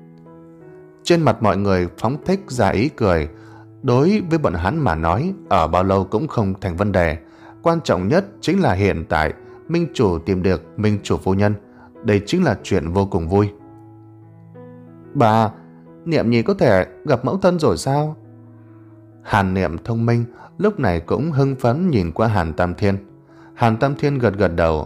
Trên mặt mọi người phóng thích ra ý cười. Đối với bọn hắn mà nói, ở bao lâu cũng không thành vấn đề. Quan trọng nhất chính là hiện tại minh chủ tìm được minh chủ phu nhân, đây chính là chuyện vô cùng vui. Bà, Niệm Nhi có thể gặp mẫu thân rồi sao? Hàn Niệm thông minh lúc này cũng hưng phấn nhìn qua Hàn Tam Thiên. Hàn Tam Thiên gật gật đầu.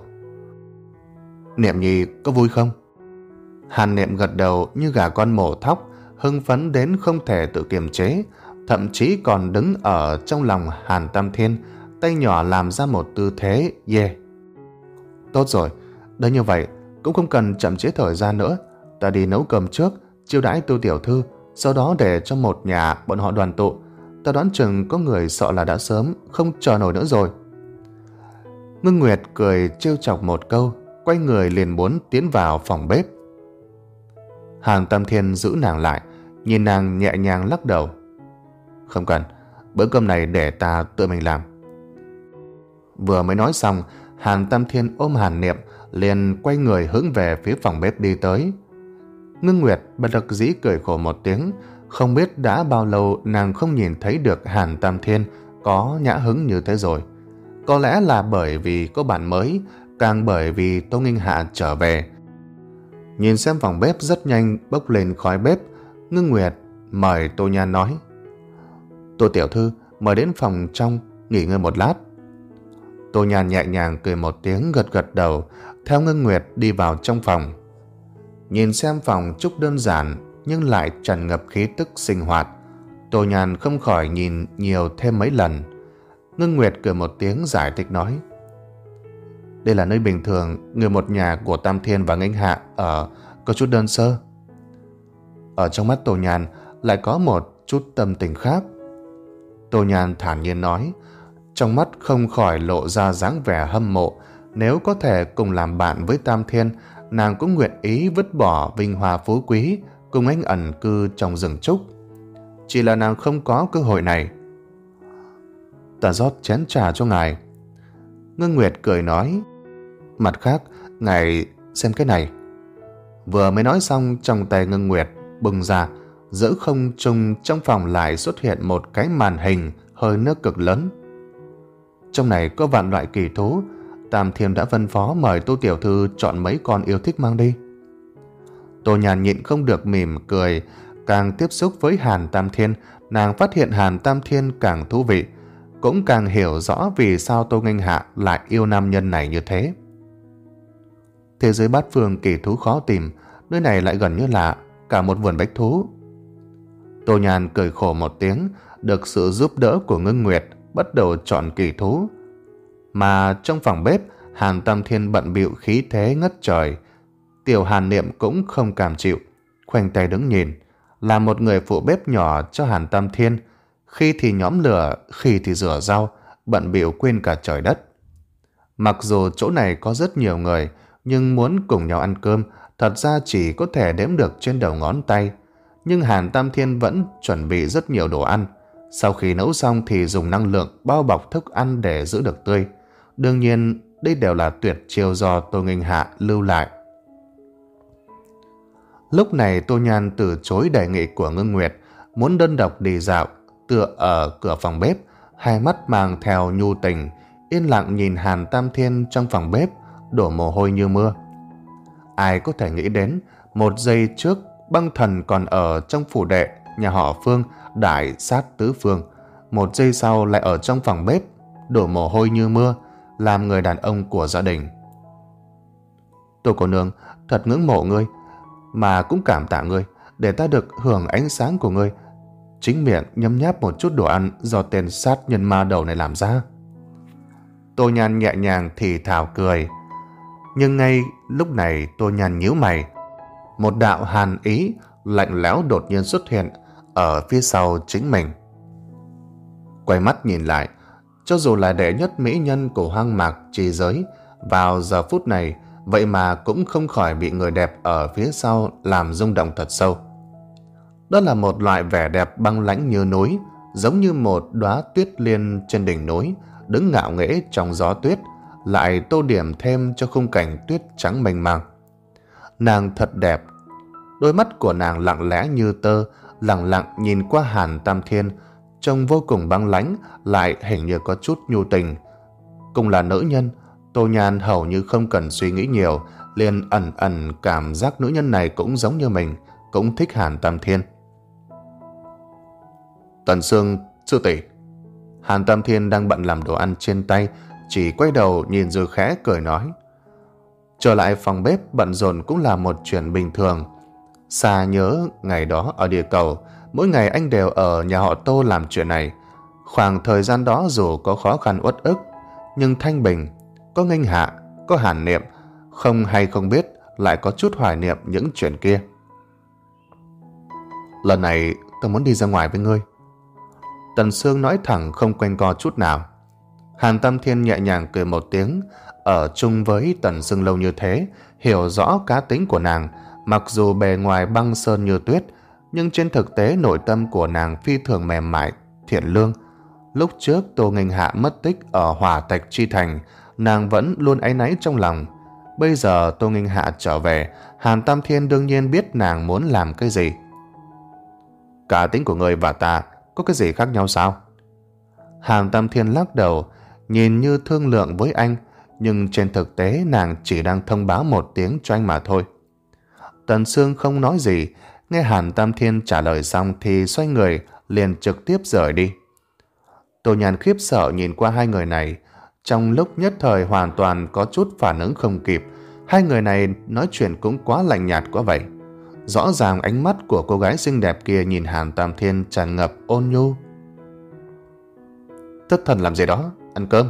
Niệm Nhi có vui không? Hàn Niệm gật đầu như gà con mổ thóc, hưng phấn đến không thể tự kiềm chế, thậm chí còn đứng ở trong lòng Hàn Tam Thiên, tay nhỏ làm ra một tư thế yeah. Tốt rồi, đã như vậy cũng không cần chậm trễ thời gian nữa, ta đi nấu cơm trước, chiêu đãi Tô tiểu thư, sau đó để cho một nhà bọn họ đoàn tụ. Ta đoán chừng có người sợ là đã sớm không chờ nổi nữa rồi. Ngưng Nguyệt cười trêu chọc một câu, quay người liền muốn tiến vào phòng bếp. Hàn Tam Thiên giữ nàng lại, nhìn nàng nhẹ nhàng lắc đầu. Không cần, bữa cơm này để ta tự mình làm. Vừa mới nói xong, Hàn Tam Thiên ôm Hàn Niệm liền quay người hướng về phía phòng bếp đi tới. Ngưng Nguyệt bất đắc dĩ cười khổ một tiếng, không biết đã bao lâu nàng không nhìn thấy được Hàn Tam Thiên có nhã hứng như thế rồi. Có lẽ là bởi vì có bạn mới, càng bởi vì Tô Nghinh Hạ trở về. Nhìn xem phòng bếp rất nhanh bốc lên khói bếp, Ngưng Nguyệt mời Tô Nhan nói: Tô tiểu thư, mời đến phòng trong nghỉ ngơi một lát. Tô Nhan nhẹ nhàng cười một tiếng, gật gật đầu, theo Ngưng Nguyệt đi vào trong phòng. Nhìn xem phòng trúc đơn giản nhưng lại tràn ngập khí tức sinh hoạt, Tô Nhan không khỏi nhìn nhiều thêm mấy lần. Ngưng Nguyệt cười một tiếng giải thích nói: Đây là nơi bình thường người một nhà của Tam Thiên và Nghênh Hạ ở, có chút đơn sơ. Ở trong mắt Tô Nhan lại có một chút tâm tình khác. Tô Nhan thản nhiên nói, trong mắt không khỏi lộ ra dáng vẻ hâm mộ. Nếu có thể cùng làm bạn với Tam Thiên, nàng cũng nguyện ý vứt bỏ vinh hoa phú quý, cùng anh ẩn cư trong rừng trúc. Chỉ là nàng không có cơ hội này. Ta rót chén trà cho ngài. Ngưng Nguyệt cười nói, mặt khác, ngài xem cái này. Vừa mới nói xong, trong tay Ngưng Nguyệt bừng ra, giữa không trung trong phòng lại xuất hiện một cái màn hình hơi nước cực lớn. Trong này có vạn loại kỳ thú. Tam Thiên đã phân phó mời Tô tiểu thư chọn mấy con yêu thích mang đi. Tô Nhàn nhịn không được mỉm cười. Càng tiếp xúc với Hàn Tam Thiên, nàng phát hiện Hàn Tam Thiên càng thú vị, cũng càng hiểu rõ vì sao Tô Nghênh Hạ lại yêu nam nhân này như thế. Thế giới bát phương kỳ thú khó tìm, nơi này lại gần như là cả một vườn bách thú. Tô Nhàn cười khổ một tiếng, được sự giúp đỡ của Ngưng Nguyệt bắt đầu chọn kỳ thú. Mà trong phòng bếp, Hàn Tam Thiên bận bịu khí thế ngất trời. Tiểu Hàn Niệm cũng không cam chịu, khoanh tay đứng nhìn, là một người phụ bếp nhỏ cho Hàn Tam Thiên, khi thì nhóm lửa, khi thì rửa rau, bận bịu quên cả trời đất. Mặc dù chỗ này có rất nhiều người, nhưng muốn cùng nhau ăn cơm thật ra chỉ có thể đếm được trên đầu ngón tay. Nhưng Hàn Tam Thiên vẫn chuẩn bị rất nhiều đồ ăn. Sau khi nấu xong thì dùng năng lượng bao bọc thức ăn để giữ được tươi. Đương nhiên, đây đều là tuyệt chiêu do Tô Nghênh Hạ lưu lại. Lúc này Tô Nhan từ chối đề nghị của Ngưng Nguyệt, muốn đơn độc đi dạo, tựa ở cửa phòng bếp, hai mắt mang theo nhu tình, yên lặng nhìn Hàn Tam Thiên trong phòng bếp, đổ mồ hôi như mưa. Ai có thể nghĩ đến, một giây trước băng thần còn ở trong phủ đệ nhà họ Phương đại sát tứ phương, một giây sau lại ở trong phòng bếp đổ mồ hôi như mưa, làm người đàn ông của gia đình. Tô cô nương, thật ngưỡng mộ ngươi, mà cũng cảm tạ ngươi, để ta được hưởng ánh sáng của ngươi. Chính miệng nhấm nháp một chút đồ ăn do tên sát nhân ma đầu này làm ra. Tô Nhan nhẹ nhàng thì thào cười. Nhưng ngay lúc này Tô Nhan nhíu mày. Một đạo hàn ý lạnh lẽo đột nhiên xuất hiện ở phía sau chính mình. Quay mắt nhìn lại, cho dù là đệ nhất mỹ nhân của hoang mạc trì giới, vào giờ phút này vậy mà cũng không khỏi bị người đẹp ở phía sau làm rung động thật sâu. Đó là một loại vẻ đẹp băng lãnh như núi, giống như một đóa tuyết liên trên đỉnh núi, đứng ngạo nghễ trong gió tuyết, lại tô điểm thêm cho khung cảnh tuyết trắng mênh mang. Nàng thật đẹp. Đôi mắt của nàng lặng lẽ như tơ, lặng lặng nhìn qua Hàn Tam Thiên, trông vô cùng băng lãnh, lại hình như có chút nhu tình. Cùng là nữ nhân, Tô Nhan hầu như không cần suy nghĩ nhiều, liền ẩn ẩn cảm giác nữ nhân này cũng giống như mình, cũng thích Hàn Tam Thiên. Tần Sương sư tỷ. Hàn Tam Thiên đang bận làm đồ ăn trên tay, chỉ quay đầu nhìn Dư khẽ cười nói. Trở lại phòng bếp bận rộn cũng là một chuyện bình thường. Xa nhớ ngày đó ở địa cầu, mỗi ngày anh đều ở nhà họ Tô làm chuyện này. Khoảng thời gian đó dù có khó khăn uất ức, nhưng thanh bình, có nghênh hạ, có Hàn Niệm, không hay không biết lại có chút hoài niệm những chuyện kia. Lần này tôi muốn đi ra ngoài với ngươi. Tần Sương nói thẳng không quanh co chút nào. Hàn Tam Thiên nhẹ nhàng cười một tiếng, ở chung với Tần Sương lâu như thế, hiểu rõ cá tính của nàng, mặc dù bề ngoài băng sơn như tuyết, nhưng trên thực tế nội tâm của nàng phi thường mềm mại, thiện lương. Lúc trước Tô Nghênh Hạ mất tích ở Hỏa Thạch Chi Thành, nàng vẫn luôn áy náy trong lòng. Bây giờ Tô Nghênh Hạ trở về, Hàn Tam Thiên đương nhiên biết nàng muốn làm cái gì. Cá tính của người và ta có cái gì khác nhau sao? Hàn Tam Thiên lắc đầu, nhìn như thương lượng với anh, nhưng trên thực tế nàng chỉ đang thông báo một tiếng cho anh mà thôi. Tần Sương không nói gì, nghe Hàn Tam Thiên trả lời xong thì xoay người liền trực tiếp rời đi. Tô Nhàn khiếp sợ nhìn qua hai người này, trong lúc nhất thời hoàn toàn có chút phản ứng không kịp. Hai người này nói chuyện cũng quá lạnh nhạt quá vậy. Rõ ràng ánh mắt của cô gái xinh đẹp kia nhìn Hàn Tam Thiên tràn ngập ôn nhu. Thất thần làm gì đó, ăn cơm.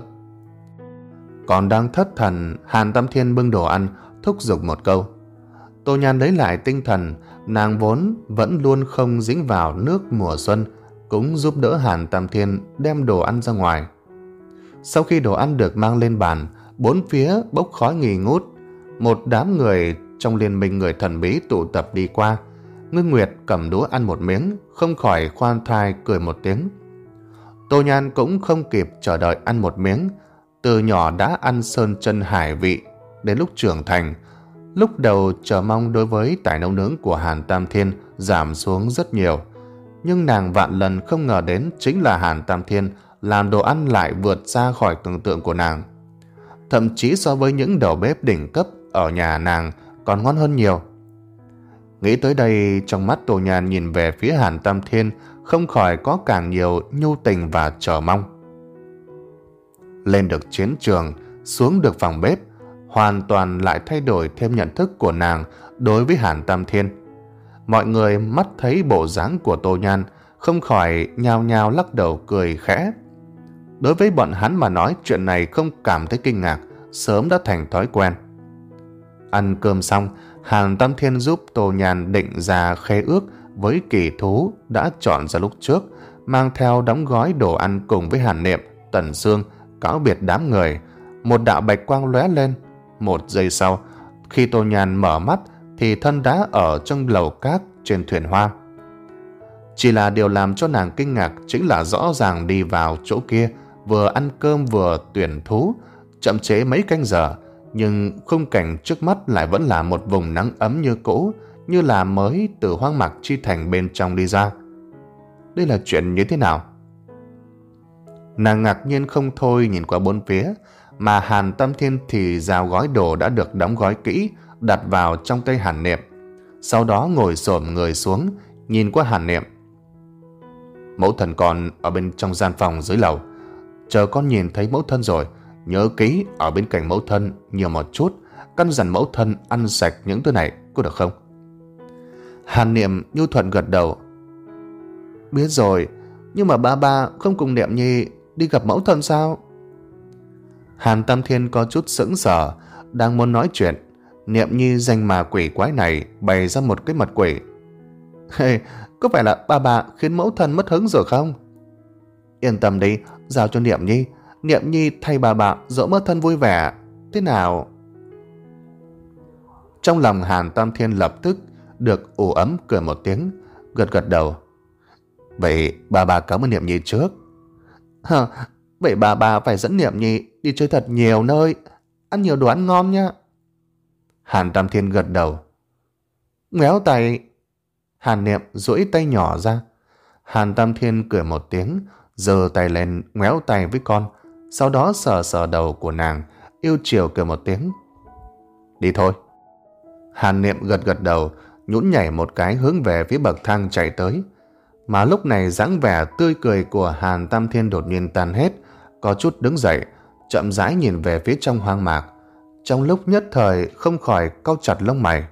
Còn đang thất thần, Hàn Tam Thiên bưng đồ ăn, thúc giục một câu. Tô Nhan lấy lại tinh thần, nàng vốn vẫn luôn không dính vào nước mùa xuân, cũng giúp đỡ Hàn Tam Thiên đem đồ ăn ra ngoài. Sau khi đồ ăn được mang lên bàn, bốn phía bốc khói nghi ngút. Một đám người trong liên minh người thần bí tụ tập đi qua. Ngưng Nguyệt cầm đũa ăn một miếng, không khỏi khoan thai cười một tiếng. Tô Nhan cũng không kịp chờ đợi ăn một miếng. Từ nhỏ đã ăn sơn chân hải vị, đến lúc trưởng thành, lúc đầu chờ mong đối với tài nấu nướng của Hàn Tam Thiên giảm xuống rất nhiều. Nhưng nàng vạn lần không ngờ đến chính là Hàn Tam Thiên làm đồ ăn lại vượt ra khỏi tưởng tượng của nàng. Thậm chí so với những đầu bếp đỉnh cấp ở nhà nàng còn ngon hơn nhiều. Nghĩ tới đây, trong mắt Tô Nhan nhìn về phía Hàn Tam Thiên không khỏi có càng nhiều nhu tình và chờ mong. Lên được chiến trường, xuống được phòng bếp, hoàn toàn lại thay đổi thêm nhận thức của nàng đối với Hàn Tam Thiên. Mọi người mắt thấy bộ dáng của Tô Nhan không khỏi nhao nhao lắc đầu cười khẽ. Đối với bọn hắn mà nói chuyện này không cảm thấy kinh ngạc, sớm đã thành thói quen. Ăn cơm xong, Hàn Tam Thiên giúp Tô Nhan định ra khế ước với kỳ thú đã chọn ra lúc trước, mang theo đóng gói đồ ăn cùng với Hàn Niệm, Tần Sương, cáo biệt đám người. Một đạo bạch quang lóe lên. Một giây sau, khi Tô Nhan mở mắt thì thân đã ở trong lầu cát trên thuyền hoa. Chỉ là điều làm cho nàng kinh ngạc chính là rõ ràng đi vào chỗ kia, vừa ăn cơm vừa tuyển thú, chậm chế mấy canh giờ, nhưng khung cảnh trước mắt lại vẫn là một vùng nắng ấm như cũ, như là mới từ hoang mạc chi thành bên trong đi ra. Đây là chuyện như thế nào? Nàng ngạc nhiên không thôi nhìn qua bốn phía, mà Hàn Tam Thiên thì giao gói đồ đã được đóng gói kỹ, đặt vào trong tay Hàn Niệm. Sau đó ngồi xổm người xuống, nhìn qua Hàn Niệm. Mẫu thân con ở bên trong gian phòng dưới lầu. Chờ con nhìn thấy mẫu thân rồi, nhớ kỹ ở bên cạnh mẫu thân nhiều một chút, căn dặn mẫu thân ăn sạch những thứ này, có được không? Hàn Niệm nhu thuận gật đầu. Biết rồi, nhưng mà ba ba không cùng Niệm Nhi đi gặp mẫu thân sao? Hàn Tam Thiên có chút sững sờ, đang muốn nói chuyện, Niệm Nhi danh mà quỷ quái này bày ra một cái mặt quỷ. Hey, có phải là ba bà khiến mẫu thân mất hứng rồi không? Yên tâm đi, giao cho Niệm Nhi, Niệm Nhi thay bà bà dỗ mẫu thân vui vẻ, thế nào? Trong lòng Hàn Tam Thiên lập tức được ủ ấm cười một tiếng, gật gật đầu. Vậy bà bà cảm ơn Niệm Nhi trước. Hờ, vậy bà bà phải dẫn Niệm Nhi đi chơi thật nhiều nơi, ăn nhiều đồ ăn ngon nhá. Hàn Tam Thiên gật đầu. Ngoéo tay. Hàn Niệm duỗi tay nhỏ ra. Hàn Tam Thiên cười một tiếng, giơ tay lên ngoéo tay với con, sau đó sờ sờ đầu của nàng, yêu chiều cười một tiếng. Đi thôi, Hàn Niệm gật gật đầu, nhún nhảy một cái hướng về phía bậc thang chạy tới. Mà lúc này dáng vẻ tươi cười của Hàn Tam Thiên đột nhiên tan hết, có chút đứng dậy, chậm rãi nhìn về phía trong hoang mạc. Trong lúc nhất thời không khỏi cau chặt lông mày.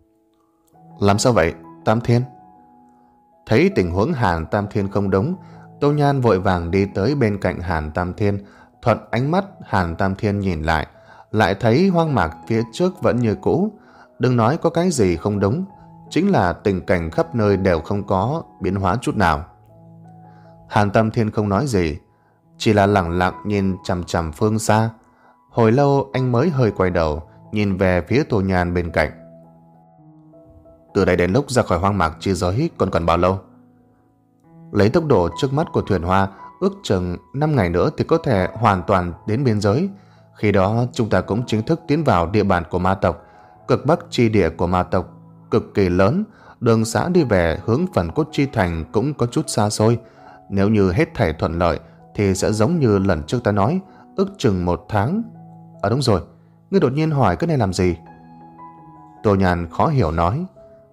Làm sao vậy, Tam Thiên? Thấy tình huống Hàn Tam Thiên không đúng, Tô Nhan vội vàng đi tới bên cạnh Hàn Tam Thiên, thuận ánh mắt Hàn Tam Thiên nhìn lại, lại thấy hoang mạc phía trước vẫn như cũ. Đừng nói có cái gì không đúng, chính là tình cảnh khắp nơi đều không có biến hóa chút nào. Hàn Tam Thiên không nói gì, chỉ là lặng lặng nhìn chằm chằm phương xa. Hồi lâu anh mới hơi quay đầu, nhìn về phía Tô Nhan bên cạnh. Từ đây đến lúc ra khỏi hoang mạc chi giới còn còn bao lâu? Lấy tốc độ trước mắt của thuyền hoa, ước chừng năm ngày nữa thì có thể hoàn toàn đến biên giới. Khi đó chúng ta cũng chính thức tiến vào địa bàn của ma tộc. Cực bắc chi địa của ma tộc cực kỳ lớn, đường xá đi về hướng Phần Cốt Chi Thành cũng có chút xa xôi. Nếu như hết thảy thuận lợi thì sẽ giống như lần trước ta nói, ước chừng một tháng. À đúng rồi, ngươi đột nhiên hỏi cái này làm gì? Tô Nhàn khó hiểu nói.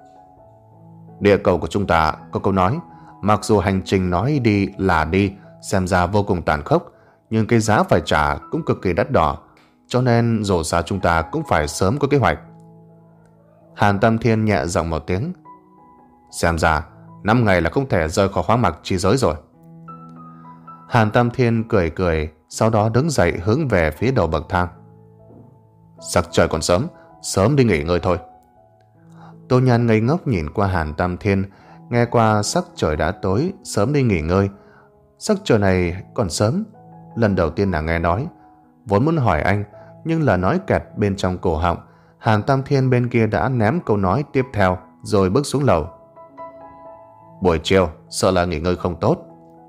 Địa cầu của chúng ta có câu nói, mặc dù hành trình nói đi là đi, xem ra vô cùng tàn khốc, nhưng cái giá phải trả cũng cực kỳ đắt đỏ, cho nên dù sao chúng ta cũng phải sớm có kế hoạch. Hàn Tam Thiên nhẹ giọng một tiếng. Xem ra năm ngày là không thể rời khỏi hoang mạc chi giới rồi. Hàn Tam Thiên cười cười, sau đó đứng dậy hướng về phía đầu bậc thang. Sắc trời còn sớm, sớm đi nghỉ ngơi thôi. Tô Nhan ngây ngốc nhìn qua Hàn Tam Thiên, nghe qua sắc trời đã tối, sớm đi nghỉ ngơi. Sắc trời này còn sớm, lần đầu tiên nàng nghe nói. Vốn muốn hỏi anh, nhưng là nói kẹt bên trong cổ họng. Hàn Tam Thiên bên kia đã ném câu nói tiếp theo, rồi bước xuống lầu. Buổi chiều, sợ là nghỉ ngơi không tốt.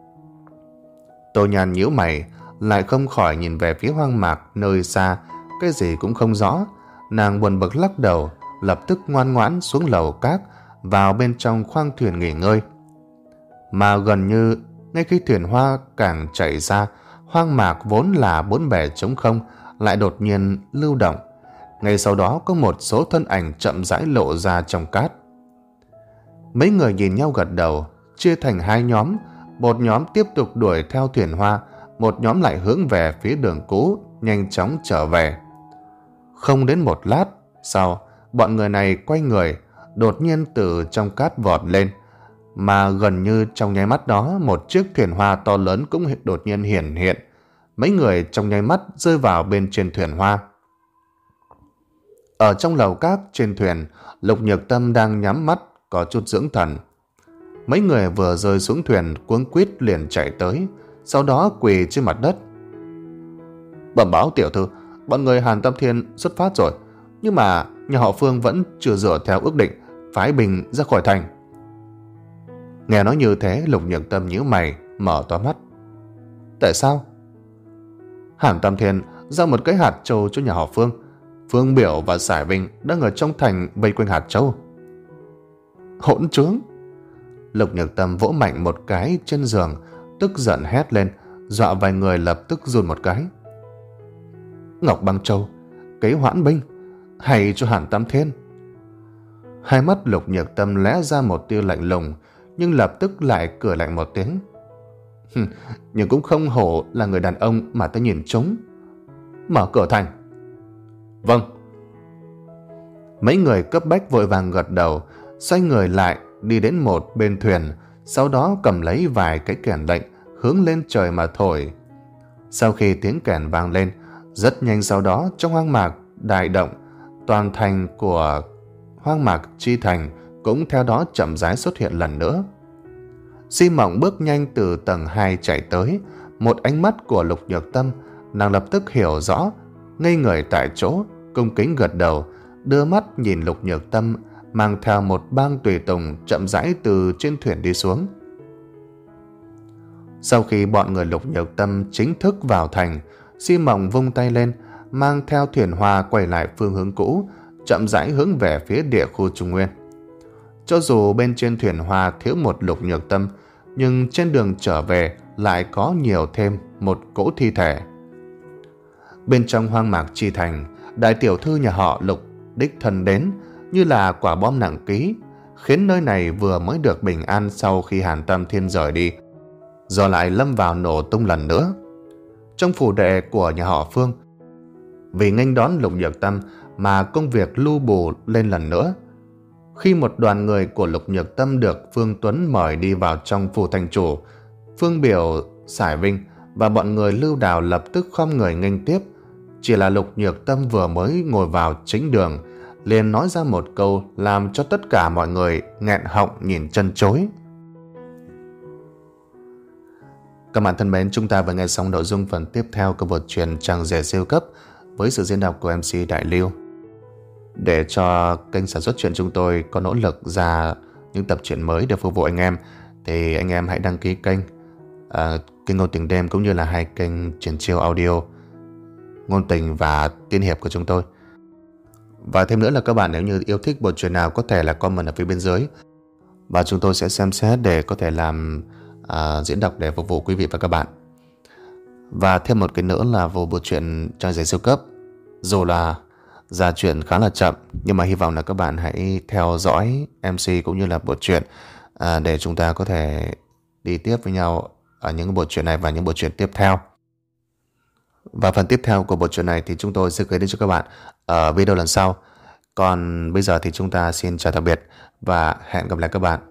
Tô Nhan nhíu mày, lại không khỏi nhìn về phía hoang mạc nơi xa, cái gì cũng không rõ. Nàng buồn bực lắc đầu, lập tức ngoan ngoãn xuống lầu cát, vào bên trong khoang thuyền nghỉ ngơi. Mà gần như ngay khi thuyền hoa càng chạy ra, hoang mạc vốn là bốn bề trống không lại đột nhiên lưu động. Ngay sau đó có một số thân ảnh chậm rãi lộ ra trong cát. Mấy người nhìn nhau gật đầu, chia thành hai nhóm. Một nhóm tiếp tục đuổi theo thuyền hoa, một nhóm lại hướng về phía đường cũ, nhanh chóng trở về. Không đến một lát sau, bọn người này quay người, đột nhiên từ trong cát vọt lên. Mà gần như trong nháy mắt đó, một chiếc thuyền hoa to lớn cũng đột nhiên hiển hiện. Mấy người trong nháy mắt rơi vào bên trên thuyền hoa. Ở trong lầu cát trên thuyền, Lục Nhược Tâm đang nhắm mắt, có chút dưỡng thần. Mấy người vừa rơi xuống thuyền cuống quýt liền chạy tới, sau đó quỳ trên mặt đất. Bẩm báo tiểu thư, bọn người Hàn Tam Thiên xuất phát rồi, nhưng mà nhà họ Phương vẫn chưa dựa theo ước định phái binh ra khỏi thành. Nghe nói như thế, Lục Nhược Tâm nhíu mày, mở to mắt. Tại sao? Hàn Tam Thiên giao một cái hạt châu cho nhà họ Phương. Phương Biểu và Sải Vinh đang ở trong thành vây quanh hạt châu. Hỗn trướng! Lục Nhược Tâm vỗ mạnh một cái trên giường, tức giận hét lên, dọa vài người lập tức run một cái. Ngọc Băng Châu, kế hoãn binh, hay cho Hàn Tam Thiên. Hai mắt Lục Nhược Tâm lóe ra một tia lạnh lùng, nhưng lập tức lại cười lạnh một tiếng. Nhưng cũng không hổ là người đàn ông mà ta nhìn trúng. Mở cửa thành. Vâng. Mấy người cấp bách vội vàng gật đầu, xoay người lại đi đến một bên thuyền, sau đó cầm lấy vài cái kèn lệnh hướng lên trời mà thổi. Sau khi tiếng kèn vang lên, rất nhanh sau đó trong hoang mạc đại động, toàn thành của hoang mạc chi thành cũng theo đó chậm rãi xuất hiện lần nữa. Di Mộng bước nhanh từ tầng hai chạy tới, một ánh mắt của Lục Nhược Tâm, nàng lập tức hiểu rõ, ngây người tại chỗ, cung kính gật đầu, đưa mắt nhìn Lục Nhược Tâm mang theo một bang tùy tùng chậm rãi từ trên thuyền đi xuống. Sau khi bọn người Lục Nhược Tâm chính thức vào thành, Di Mộng vung tay lên, mang theo thuyền hoa quay lại phương hướng cũ, chậm rãi hướng về phía địa khu Trung Nguyên. Cho dù bên trên thuyền hoa thiếu một Lục Nhược Tâm, nhưng trên đường trở về lại có nhiều thêm một cỗ thi thể. Bên trong hoang mạc chi thành, đại tiểu thư nhà họ Lục đích thân đến, như là quả bom nặng ký, khiến nơi này vừa mới được bình an sau khi Hàn Tâm Thiên rời đi, giờ lại lâm vào nổ tung lần nữa. Trong phủ đệ của nhà họ Phương, vì nghênh đón Lục Nhược Tâm mà công việc lu bù lên lần nữa. Khi một đoàn người của Lục Nhược Tâm được Phương Tuấn mời đi vào trong phủ thành chủ, Phương Biểu, Sải Vinh và bọn người Lưu Đào lập tức khom người nghênh tiếp. Chỉ là Lục Nhược Tâm vừa mới ngồi vào chính đường, liền nói ra một câu làm cho tất cả mọi người nghẹn họng nhìn chân chối. Các bạn thân mến, chúng ta vừa nghe xong nội dung phần tiếp theo của bộ truyện Chàng Rể Siêu Cấp với sự diễn đọc của em xê Đại Lưu. Để cho kênh sản xuất truyện chúng tôi có nỗ lực ra những tập truyện mới để phục vụ anh em, thì anh em hãy đăng ký kênh uh, kênh Ngôn Tình Đêm cũng như là hai kênh Triển Chiêu Audio, Ngôn Tình và Tiên Hiệp của chúng tôi. Và thêm nữa là các bạn nếu như yêu thích bộ truyện nào có thể là comment ở phía bên dưới, và chúng tôi sẽ xem xét để có thể làm uh, diễn đọc để phục vụ quý vị và các bạn. Và thêm một cái nữa là vô bộ truyện Chàng Rể Siêu Cấp, dù là ra chuyện khá là chậm, nhưng mà hy vọng là các bạn hãy theo dõi em xê cũng như là bộ truyện à, để chúng ta có thể đi tiếp với nhau ở những bộ truyện này và những bộ truyện tiếp theo. Và phần tiếp theo của bộ truyện này thì chúng tôi sẽ gửi đến cho các bạn ở video lần sau. Còn bây giờ thì chúng ta xin chào tạm biệt và hẹn gặp lại các bạn